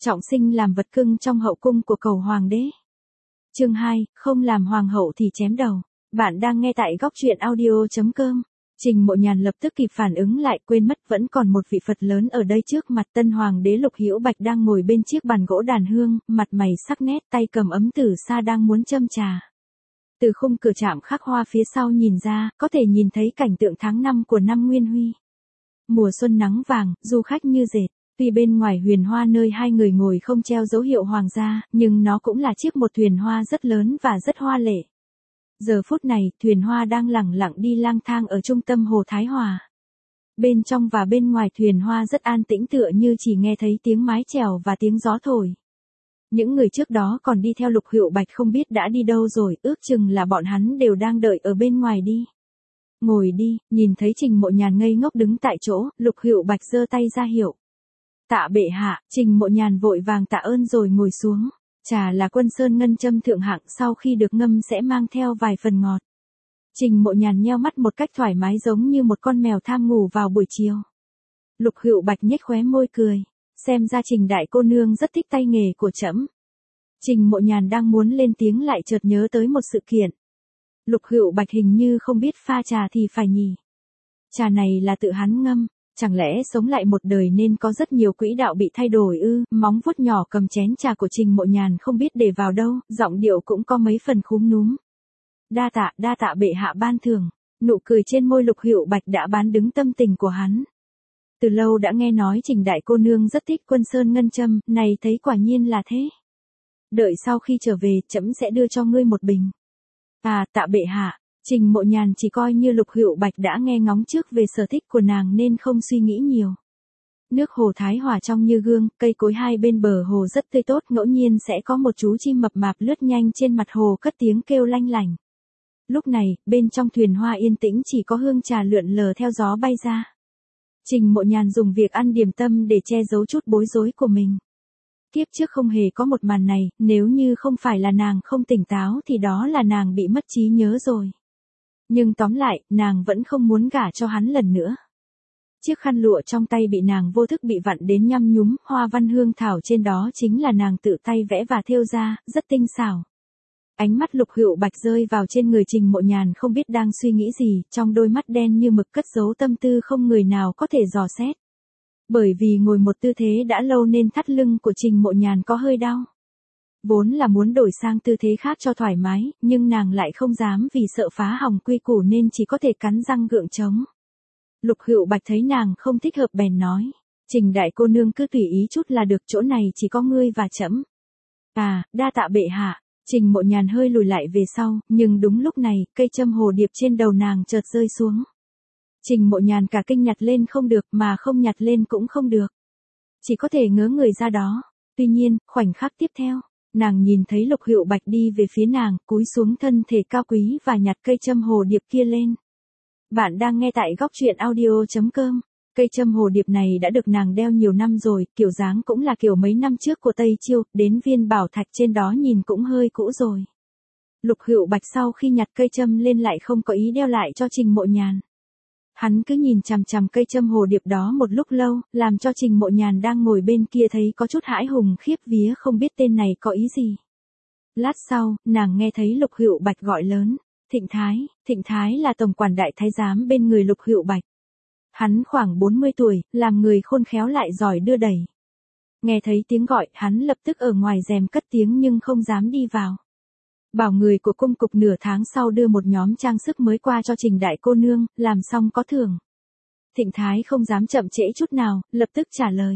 trọng sinh làm vật cưng trong hậu cung của cầu hoàng đế. Chương 2, không làm hoàng hậu thì chém đầu. Bạn đang nghe tại góc truyện audio.com. Trình Mộ Nhàn lập tức kịp phản ứng lại, quên mất vẫn còn một vị Phật lớn ở đây trước mặt. Tân hoàng đế Lục Hữu Bạch đang ngồi bên chiếc bàn gỗ đàn hương, mặt mày sắc nét, tay cầm ấm từ xa đang muốn châm trà. Từ khung cửa trạm khắc hoa phía sau nhìn ra, có thể nhìn thấy cảnh tượng tháng 5 của năm Nguyên Huy. Mùa xuân nắng vàng, du khách như dệt. Tuy bên ngoài huyền hoa nơi hai người ngồi không treo dấu hiệu hoàng gia, nhưng nó cũng là chiếc một thuyền hoa rất lớn và rất hoa lệ. Giờ phút này, thuyền hoa đang lẳng lặng đi lang thang ở trung tâm hồ Thái Hòa. Bên trong và bên ngoài thuyền hoa rất an tĩnh, tựa như chỉ nghe thấy tiếng mái chèo và tiếng gió thổi. Những người trước đó còn đi theo Lục Hữu Bạch không biết đã đi đâu rồi, ước chừng là bọn hắn đều đang đợi ở bên ngoài đi. Ngồi đi, nhìn thấy Trình Mộ Nhàn ngây ngốc đứng tại chỗ, Lục Hữu Bạch giơ tay ra hiệu. Tạ bệ hạ. Trình Mộ Nhàn vội vàng tạ ơn rồi ngồi xuống. Trà là Quân Sơn ngân châm thượng hạng, sau khi được ngâm sẽ mang theo vài phần ngọt. Trình Mộ Nhàn nheo mắt một cách thoải mái giống như một con mèo tham ngủ vào buổi chiều. Lục Hữu Bạch nhếch khóe môi cười. Xem ra Trình đại cô nương rất thích tay nghề của trẫm. Trình Mộ Nhàn đang muốn lên tiếng lại chợt nhớ tới một sự kiện. Lục Hữu Bạch hình như không biết pha trà thì phải nhỉ. Trà này là tự hắn ngâm. Chẳng lẽ sống lại một đời nên có rất nhiều quỹ đạo bị thay đổi ư? Móng vuốt nhỏ cầm chén trà của Trình Mộ Nhàn không biết để vào đâu, giọng điệu cũng có mấy phần khúm núm. Đa tạ bệ hạ ban thưởng. Nụ cười trên môi Lục Hữu Bạch đã bán đứng tâm tình của hắn. Từ lâu đã nghe nói Trình đại cô nương rất thích Quân Sơn ngân châm, này thấy quả nhiên là thế. Đợi sau khi trở về, trẫm sẽ đưa cho ngươi một bình. À, tạ bệ hạ. Trình Mộ Nhàn chỉ coi như Lục Hữu Bạch đã nghe ngóng trước về sở thích của nàng nên không suy nghĩ nhiều. Nước hồ Thái Hòa trong như gương, cây cối hai bên bờ hồ rất tươi tốt, ngẫu nhiên sẽ có một chú chim mập mạp lướt nhanh trên mặt hồ cất tiếng kêu lanh lảnh. Lúc này, bên trong thuyền hoa yên tĩnh chỉ có hương trà lượn lờ theo gió bay ra. Trình Mộ Nhàn dùng việc ăn điểm tâm để che giấu chút bối rối của mình. Kiếp trước không hề có một màn này, nếu như không phải là nàng không tỉnh táo thì đó là nàng bị mất trí nhớ rồi. Nhưng tóm lại, nàng vẫn không muốn gả cho hắn lần nữa. Chiếc khăn lụa trong tay bị nàng vô thức bị vặn đến nhăm nhúm, hoa văn hương thảo trên đó chính là nàng tự tay vẽ và thêu ra, rất tinh xảo. Ánh mắt Lục Hữu Bạch rơi vào trên người Trình Mộ Nhàn không biết đang suy nghĩ gì, trong đôi mắt đen như mực cất giấu tâm tư không người nào có thể dò xét. Bởi vì ngồi một tư thế đã lâu nên thắt lưng của Trình Mộ Nhàn có hơi đau. Vốn là muốn đổi sang tư thế khác cho thoải mái, nhưng nàng lại không dám vì sợ phá hỏng quy củ nên chỉ có thể cắn răng gượng chống. Lục Hữu Bạch thấy nàng không thích hợp bèn nói. Trình đại cô nương cứ tùy ý chút là được, chỗ này chỉ có ngươi và trẫm. À, đa tạ bệ hạ. Trình Mộ Nhàn hơi lùi lại về sau, nhưng đúng lúc này, cây châm hồ điệp trên đầu nàng chợt rơi xuống. Trình Mộ Nhàn cả kinh nhặt lên không được mà không nhặt lên cũng không được. Chỉ có thể ngớ người ra đó. Tuy nhiên, khoảnh khắc tiếp theo. Nàng nhìn thấy Lục Hữu Bạch đi về phía nàng, cúi xuống thân thể cao quý và nhặt cây châm hồ điệp kia lên. Bạn đang nghe tại góc truyện audio.com. Cây châm hồ điệp này đã được nàng đeo nhiều năm rồi, kiểu dáng cũng là kiểu mấy năm trước của Tây Chiêu, đến viên bảo thạch trên đó nhìn cũng hơi cũ rồi. Lục Hữu Bạch sau khi nhặt cây châm lên lại không có ý đeo lại cho Trình Mộ Nhàn. Hắn cứ nhìn chằm chằm cây châm hồ điệp đó một lúc lâu, làm cho Trình Mộ Nhàn đang ngồi bên kia thấy có chút hãi hùng khiếp vía không biết tên này có ý gì. Lát sau, nàng nghe thấy Lục Hữu Bạch gọi lớn. Thịnh Thái là tổng quản đại thái giám bên người Lục Hữu Bạch. Hắn khoảng 40 tuổi, làm người khôn khéo lại giỏi đưa đẩy. Nghe thấy tiếng gọi, hắn lập tức ở ngoài rèm cất tiếng nhưng không dám đi vào. Bảo người của cung cục nửa tháng sau đưa một nhóm trang sức mới qua cho Trình đại cô nương, làm xong có thưởng. Thịnh Thái không dám chậm trễ chút nào, lập tức trả lời.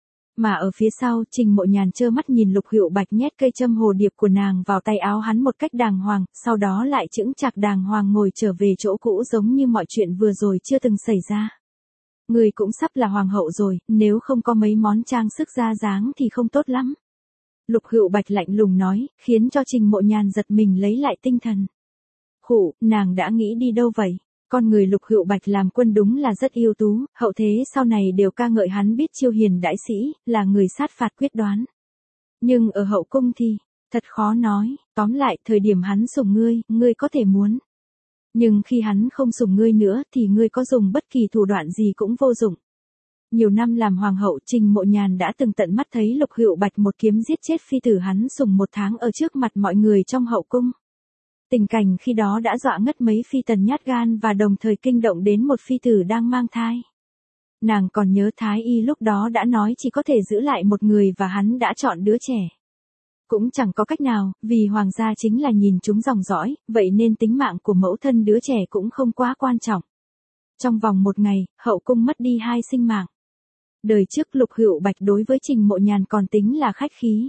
Mà ở phía sau, Trình Mộ Nhàn trơ mắt nhìn Lục Hữu Bạch nhét cây châm hồ điệp của nàng vào tay áo hắn một cách đàng hoàng, sau đó lại chững chạc đàng hoàng ngồi trở về chỗ cũ giống như mọi chuyện vừa rồi chưa từng xảy ra. Người cũng sắp là hoàng hậu rồi, nếu không có mấy món trang sức ra dáng thì không tốt lắm. Lục Hữu Bạch lạnh lùng nói, khiến cho Trình Mộ Nhàn giật mình lấy lại tinh thần. Khụ, nàng đã nghĩ đi đâu vậy? Con người Lục Hữu Bạch làm quân đúng là rất ưu tú, hậu thế sau này đều ca ngợi hắn biết chiêu hiền đãi sĩ, là người sát phạt quyết đoán. Nhưng ở hậu cung thì, thật khó nói, tóm lại, thời điểm hắn sủng ngươi có thể muốn. Nhưng khi hắn không sủng ngươi nữa thì ngươi có dùng bất kỳ thủ đoạn gì cũng vô dụng. Nhiều năm làm hoàng hậu, Trình Mộ Nhàn đã từng tận mắt thấy Lục Hựu Bạch một kiếm giết chết phi tử hắn sủng 1 tháng ở trước mặt mọi người trong hậu cung. Tình cảnh khi đó đã dọa ngất mấy phi tần nhát gan và đồng thời kinh động đến một phi tử đang mang thai. Nàng còn nhớ Thái Y lúc đó đã nói chỉ có thể giữ lại một người và hắn đã chọn đứa trẻ. Cũng chẳng có cách nào, vì hoàng gia chính là nhìn chúng dòng dõi, vậy nên tính mạng của mẫu thân đứa trẻ cũng không quá quan trọng. Trong vòng 1 ngày, hậu cung mất đi 2 sinh mạng. Đời trước Lục Hựu Bạch đối với Trình Mộ Nhàn còn tính là khách khí.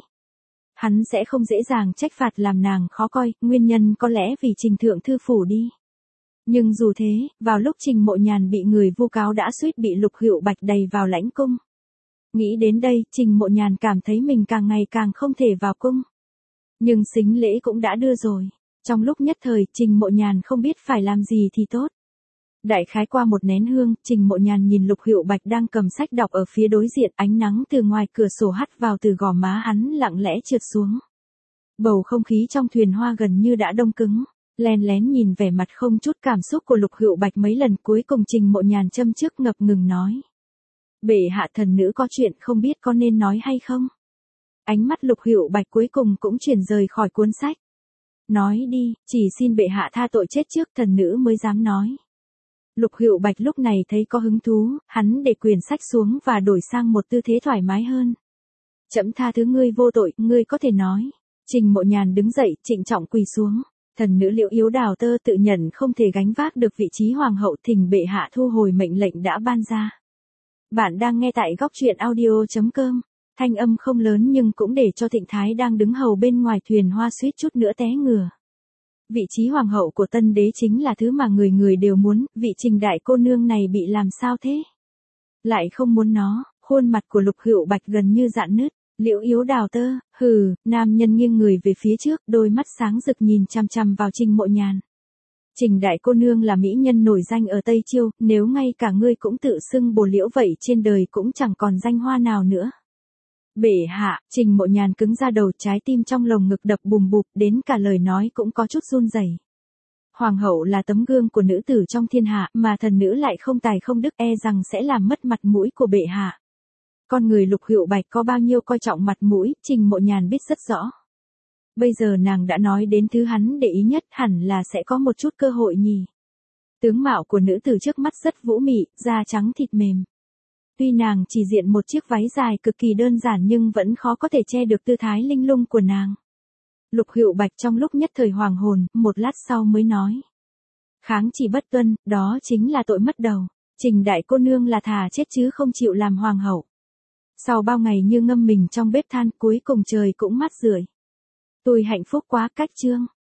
Hắn sẽ không dễ dàng trách phạt làm nàng khó coi, nguyên nhân có lẽ vì Trình thượng thư phủ đi. Nhưng dù thế, vào lúc Trình Mộ Nhàn bị người vu cáo đã suýt bị Lục Hựu Bạch đày vào lãnh cung. Nghĩ đến đây, Trình Mộ Nhàn cảm thấy mình càng ngày càng không thể vào cung. Nhưng sính lễ cũng đã đưa rồi. Trong lúc nhất thời, Trình Mộ Nhàn không biết phải làm gì thì tốt. Đại khái qua 1 nén hương, Trình Mộ Nhàn nhìn Lục Hựu Bạch đang cầm sách đọc ở phía đối diện, ánh nắng từ ngoài cửa sổ hắt vào từ gò má hắn lặng lẽ trượt xuống. Bầu không khí trong thuyền hoa gần như đã đông cứng. Len lén nhìn vẻ mặt không chút cảm xúc của Lục Hựu Bạch mấy lần, cuối cùng Trình Mộ Nhàn châm trước ngập ngừng nói. Bệ hạ, thần nữ có chuyện không biết có nên nói hay không? Ánh mắt Lục Hựu Bạch cuối cùng cũng chuyển rời khỏi cuốn sách. Nói đi, chỉ xin bệ hạ tha tội chết trước, thần nữ mới dám nói. Lục Hựu Bạch lúc này thấy có hứng thú, hắn để quyển sách xuống và đổi sang một tư thế thoải mái hơn. Trẫm tha thứ ngươi vô tội, ngươi có thể nói. Trình Mộ Nhàn đứng dậy, trịnh trọng quỳ xuống. Thần nữ Liễu Yếu Đào Tơ tự nhận không thể gánh vác được vị trí hoàng hậu, thỉnh bệ hạ thu hồi mệnh lệnh đã ban ra. Bạn đang nghe tại góc truyện audio.com. Thanh âm không lớn nhưng cũng để cho Thịnh Thái đang đứng hầu bên ngoài thuyền hoa suýt chút nữa té ngửa. Vị trí hoàng hậu của tân đế chính là thứ mà người người đều muốn, vị Trình đại cô nương này bị làm sao thế? Lại không muốn nó, khuôn mặt của Lục Hựu Bạch gần như rạn nứt. Liễu Yếu Đào Tơ, hừ, nam nhân nghiêng người về phía trước, đôi mắt sáng rực nhìn chằm chằm vào Trình Mộ Nhàn. Trình đại cô nương là mỹ nhân nổi danh ở Tây Chiêu, nếu ngay cả ngươi cũng tự xưng bồ liễu vậy trên đời cũng chẳng còn danh hoa nào nữa. Bệ hạ, Trình Mộ Nhàn cứng ra đầu, trái tim trong lồng ngực đập bùm bụp, đến cả lời nói cũng có chút run rẩy. Hoàng hậu là tấm gương của nữ tử trong thiên hạ, mà thần nữ lại không tài không đức, e rằng sẽ làm mất mặt mũi của bệ hạ. Con người Lục Hựu Bạch có bao nhiêu coi trọng mặt mũi, Trình Mộ Nhàn biết rất rõ. Bây giờ nàng đã nói đến thứ hắn để ý nhất, hẳn là sẽ có một chút cơ hội nhỉ. Tướng mạo của nữ tử trước mắt rất vũ mị, da trắng thịt mềm. Tuy nàng chỉ diện một chiếc váy dài cực kỳ đơn giản nhưng vẫn khó có thể che được tư thái linh lung của nàng. Lục Hựu Bạch trong lúc nhất thời hoàng hồn, một lát sau mới nói. Kháng chỉ bất tuân, đó chính là tội mất đầu. Trình đại cô nương là thà chết chứ không chịu làm hoàng hậu. Sau bao ngày như ngâm mình trong bếp than, cuối cùng trời cũng mát rượi. Tôi hạnh phúc quá, cách chương.